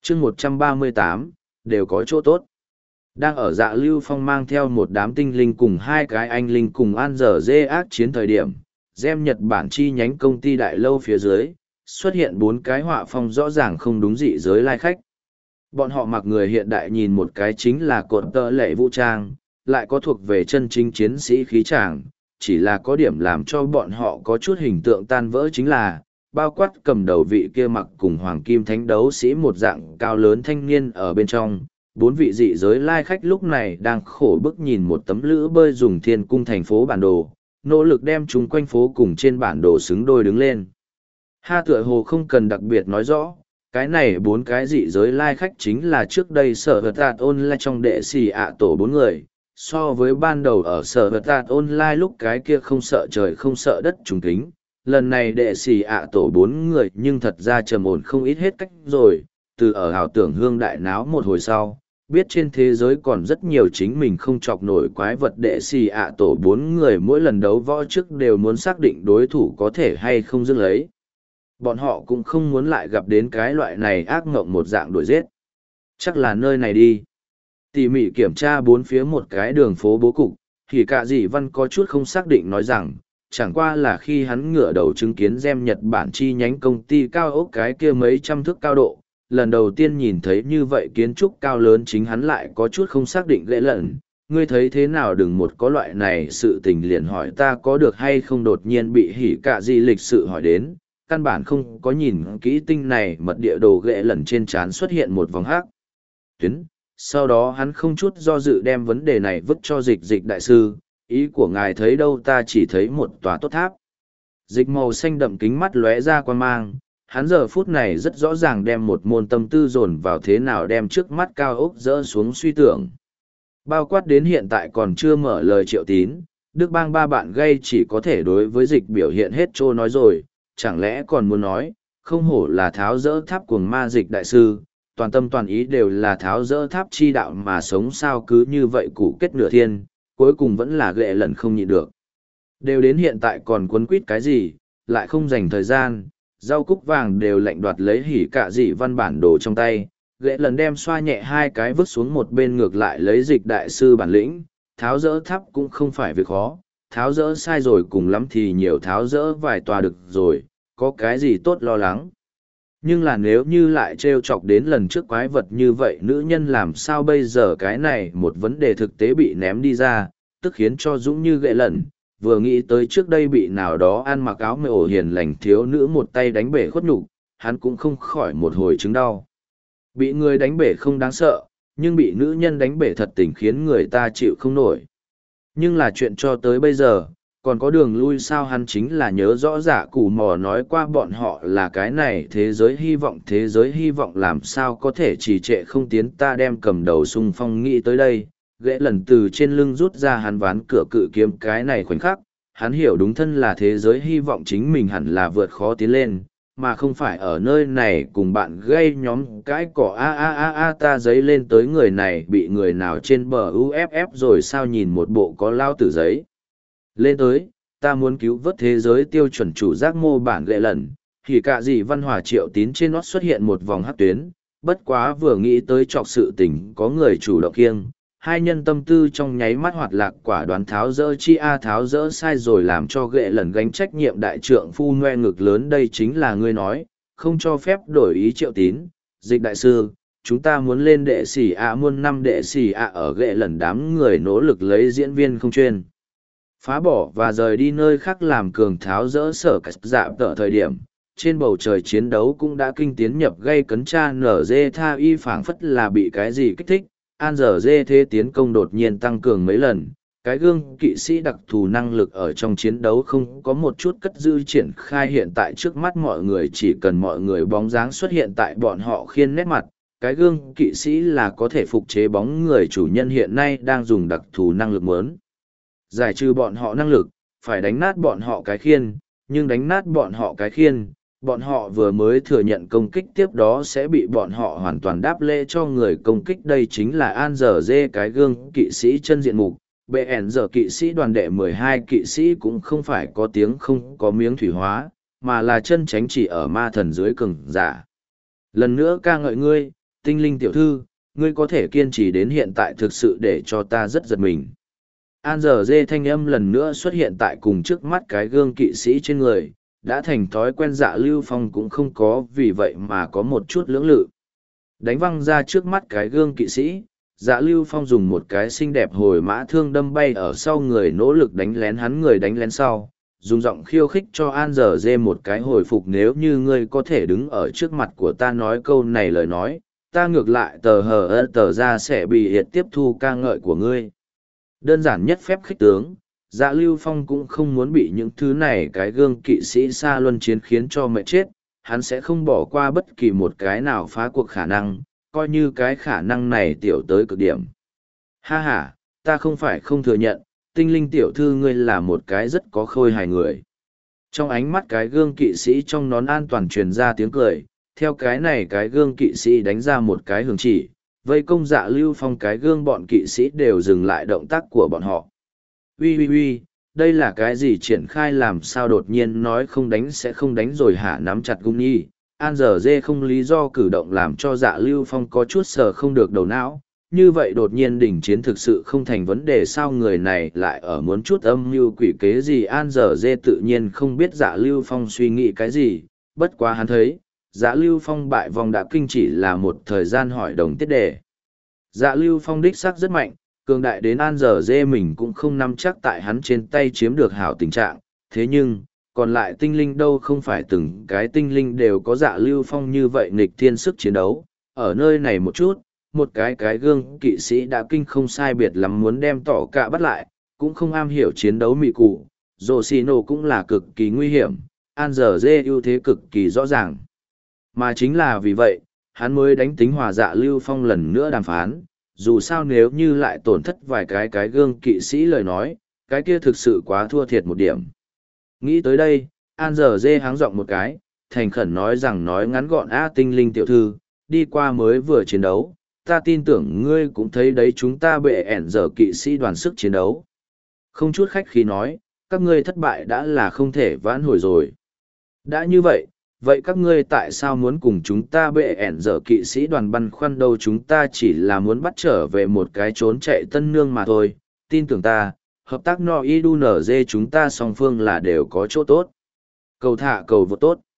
chương 138, đều có chỗ tốt. Đang ở Dạ Lưu Phong mang theo một đám tinh linh cùng hai cái anh linh cùng An Dở Dê ác chiến thời điểm, Gem Nhật Bản chi nhánh công ty đại lâu phía dưới, xuất hiện 4 cái họa phong rõ ràng không đúng dị giới lai khách. Bọn họ mặc người hiện đại nhìn một cái chính là cột tơ lệ vũ trang, lại có thuộc về chân chính chiến sĩ khí tràng, chỉ là có điểm làm cho bọn họ có chút hình tượng tan vỡ chính là, bao quát cầm đầu vị kia mặc cùng hoàng kim thánh đấu sĩ một dạng cao lớn thanh niên ở bên trong. 4 vị dị giới lai khách lúc này đang khổ bức nhìn một tấm lữ bơi dùng thiên cung thành phố bản đồ, nỗ lực đem chúng quanh phố cùng trên bản đồ xứng đôi đứng lên. Tựa hồ không cần đặc biệt nói rõ, cái này 4 cái dị giới lai khách chính là trước đây sở vật tạt online trong đệ xì ạ tổ 4 người, so với ban đầu ở sở vật tạt online lúc cái kia không sợ trời không sợ đất trùng kính, lần này đệ xì ạ tổ 4 người nhưng thật ra trầm ổn không ít hết cách rồi, từ ở ảo tưởng hương đại náo một hồi sau, biết trên thế giới còn rất nhiều chính mình không chọc nổi quái vật đệ xì ạ tổ 4 người mỗi lần đấu võ trước đều muốn xác định đối thủ có thể hay không dứt lấy. Bọn họ cũng không muốn lại gặp đến cái loại này ác ngộng một dạng đuổi giết. Chắc là nơi này đi. Tỉ mỉ kiểm tra 4 phía một cái đường phố bố cục, thì cả dì văn có chút không xác định nói rằng, chẳng qua là khi hắn ngửa đầu chứng kiến Gem Nhật Bản chi nhánh công ty cao ốc cái kia mấy trăm thước cao độ, lần đầu tiên nhìn thấy như vậy kiến trúc cao lớn chính hắn lại có chút không xác định ghệ lận. Ngươi thấy thế nào đừng một có loại này sự tình liền hỏi ta có được hay không đột nhiên bị hỉ cả gì lịch sự hỏi đến, căn bản không có nhìn kỹ tinh này mật địa đồ ghệ lẩn trên trán xuất hiện một vòng hắc tuyến. Sau đó hắn không chút do dự đem vấn đề này vứt cho dịch dịch đại sư, ý của ngài thấy đâu ta chỉ thấy một tòa tốt tháp. Dịch màu xanh đậm kính mắt lóe ra quan mang, hắn giờ phút này rất rõ ràng đem một môn tâm tư dồn vào thế nào đem trước mắt cao ốc dỡ xuống suy tưởng. Bao quát đến hiện tại còn chưa mở lời Triệu Tín, Đức Bang ba bạn gây chỉ có thể đối với dịch biểu hiện hết trô nói rồi, chẳng lẽ còn muốn nói, không hổ là tháo dỡ tháp cuồng ma dịch đại sư, toàn tâm toàn ý đều là tháo dỡ tháp chi đạo mà sống sao cứ như vậy cụ kết nửa thiên, cuối cùng vẫn là ghệ lần không nhịn được. Đều đến hiện tại còn quấn quýt cái gì, lại không dành thời gian, rau cúc vàng đều lạnh đoạt lấy hỉ cả dị văn bản đồ trong tay, ghệ lần đem xoa nhẹ hai cái vứt xuống một bên ngược lại lấy dịch đại sư bản lĩnh, tháo dỡ tháp cũng không phải việc khó, tháo dỡ sai rồi cùng lắm thì nhiều tháo dỡ vài tòa được rồi, có cái gì tốt lo lắng. Nhưng là nếu như lại trêu chọc đến lần trước quái vật như vậy nữ nhân làm sao bây giờ cái này một vấn đề thực tế bị ném đi ra, tức khiến cho Dũng như gậy lần, vừa nghĩ tới trước đây bị nào đó ăn mặc áo mê ổ hiền lành thiếu nữ một tay đánh bể khuất nhục, hắn cũng không khỏi một hồi chứng đau. Bị người đánh bể không đáng sợ, nhưng bị nữ nhân đánh bể thật tình khiến người ta chịu không nổi. Nhưng là chuyện cho tới bây giờ, còn có đường lui sao hắn chính là nhớ rõ giả củ mò nói qua bọn họ là cái này thế giới hy vọng làm sao có thể trì trệ không tiến ta đem cầm đầu sung phong nghĩ tới đây, ghệ lần từ trên lưng rút ra hắn ván cửa cự kiếm cái này khoảnh khắc, hắn hiểu đúng thân là thế giới hy vọng chính mình hẳn là vượt khó tiến lên, mà không phải ở nơi này cùng bạn gây nhóm cái cỏ ta giấy lên tới người này bị người nào trên bờ UFF rồi sao nhìn một bộ có lao tử giấy. Lên tới, ta muốn cứu vớt thế giới tiêu chuẩn chủ giác mô bản ghệ lần, thì cả gì văn hòa Triệu Tín trên nó xuất hiện một vòng hắc tuyến, bất quá vừa nghĩ tới trọc sự tình có người chủ động kiêng, hai nhân tâm tư trong nháy mắt hoạt lạc quả đoán tháo dỡ tháo dỡ sai rồi làm cho ghệ lần gánh trách nhiệm đại trượng phu ngoe ngực lớn đây chính là ngươi nói, không cho phép đổi ý Triệu Tín, dịch đại sư. Chúng ta muốn lên đệ sĩ muôn năm đệ sĩ ở ghệ lần đám người nỗ lực lấy diễn viên không chuyên. Phá bỏ và rời đi nơi khác làm cường tháo dỡ sở cách dạ tợ thời điểm, trên bầu trời chiến đấu cũng đã kinh tiến nhập gây cấn tra nở dê tha y phảng phất là bị cái gì kích thích, an giờ dê thế tiến công đột nhiên tăng cường mấy lần, cái gương kỵ sĩ đặc thù năng lực ở trong chiến đấu không có một chút cất dư triển khai hiện tại trước mắt mọi người chỉ cần mọi người bóng dáng xuất hiện tại bọn họ khiên nét mặt, cái gương kỵ sĩ là có thể phục chế bóng người chủ nhân hiện nay đang dùng đặc thù năng lực muốn giải trừ bọn họ năng lực, phải đánh nát bọn họ cái khiên, nhưng đánh nát bọn họ cái khiên, bọn họ vừa mới thừa nhận công kích tiếp đó sẽ bị bọn họ hoàn toàn đáp lễ cho người công kích đây chính là an giờ dê cái gương kỵ sĩ chân diện mục. BN giờ kỵ sĩ đoàn đệ 12 kỵ sĩ cũng không phải có tiếng không có miếng thủy hóa, mà là chân tránh chỉ ở ma thần dưới cường giả. Lần nữa ca ngợi ngươi, Tinh linh tiểu thư, ngươi có thể kiên trì đến hiện tại thực sự để cho ta rất giật mình. An giờ dê thanh âm lần nữa xuất hiện tại cùng trước mắt cái gương kỵ sĩ trên người, đã thành thói quen Dạ Lưu Phong cũng không có vì vậy mà có một chút lưỡng lự. Đánh văng ra trước mắt cái gương kỵ sĩ, Dạ Lưu Phong dùng một cái xinh đẹp hồi mã thương đâm bay ở sau người, nỗ lực đánh lén hắn người đánh lén sau, dùng giọng khiêu khích cho An giờ dê một cái hồi phục. Nếu như ngươi có thể đứng ở trước mặt của ta nói câu này lời nói, ta ngược lại tờ hờ ơ tờ ra sẽ bị hiệt tiếp thu ca ngợi của ngươi. Đơn giản nhất phép khích tướng, Dạ Lưu Phong cũng không muốn bị những thứ này cái gương kỵ sĩ xa luân chiến khiến cho mệt chết, hắn sẽ không bỏ qua bất kỳ một cái nào phá cuộc khả năng, coi như cái khả năng này tiểu tới cực điểm. Ha ha, ta không phải không thừa nhận, tinh linh tiểu thư ngươi là một cái rất có khôi hài người. Trong ánh mắt cái gương kỵ sĩ trong nón an toàn truyền ra tiếng cười, theo cái này cái gương kỵ sĩ đánh ra một cái hướng chỉ, vây công Dạ Lưu Phong cái gương bọn kỵ sĩ đều dừng lại động tác của bọn họ. Ui ui ui, đây là cái gì triển khai làm sao đột nhiên nói không đánh sẽ không đánh rồi hả? Nắm chặt gung nhi. An giờ dê không lý do cử động làm cho Dạ Lưu Phong có chút sờ không được đầu não. Như vậy đột nhiên đỉnh chiến thực sự không thành vấn đề sao, người này lại ở muốn chút âm mưu quỷ kế gì? An giờ dê tự nhiên không biết Dạ Lưu Phong suy nghĩ cái gì, bất quá hắn thấy, Dạ Lưu Phong bại vòng đã kinh chỉ là một thời gian hỏi đồng tiết đề. Dạ Lưu Phong đích xác rất mạnh, cường đại đến An giờ dê mình cũng không nắm chắc tại hắn trên tay chiếm được hảo tình trạng, thế nhưng, còn lại tinh linh đâu không phải từng cái tinh linh đều có Dạ Lưu Phong như vậy nghịch thiên sức chiến đấu, ở nơi này một chút, một cái gương kỵ sĩ đã kinh không sai biệt lắm muốn đem tỏ cả bắt lại, cũng không am hiểu chiến đấu mị cụ, rồ xì nổ cũng là cực kỳ nguy hiểm, An giờ dê ưu thế cực kỳ rõ ràng. Mà chính là vì vậy, hắn mới đánh tính hòa Dạ Lưu Phong lần nữa đàm phán, dù sao nếu như lại tổn thất vài cái gương kỵ sĩ lời nói, cái kia thực sự quá thua thiệt một điểm. Nghĩ tới đây, An giờ dê háng giọng một cái, thành khẩn nói rằng nói ngắn gọn tinh linh tiểu thư, đi qua mới vừa chiến đấu, ta tin tưởng ngươi cũng thấy đấy chúng ta bệ ẻn giờ kỵ sĩ đoàn sức chiến đấu. Không chút khách khí nói, các ngươi thất bại đã là không thể vãn hồi rồi. Đã như vậy, vậy các ngươi tại sao muốn cùng chúng ta bệ ẻn giờ kỵ sĩ đoàn băn khoăn đâu? Chúng ta chỉ là muốn bắt trở về một cái trốn chạy tân nương mà thôi, tin tưởng ta, hợp tác no y đu nở dê chúng ta song phương là đều có chỗ tốt. Cầu thả cầu vô tốt.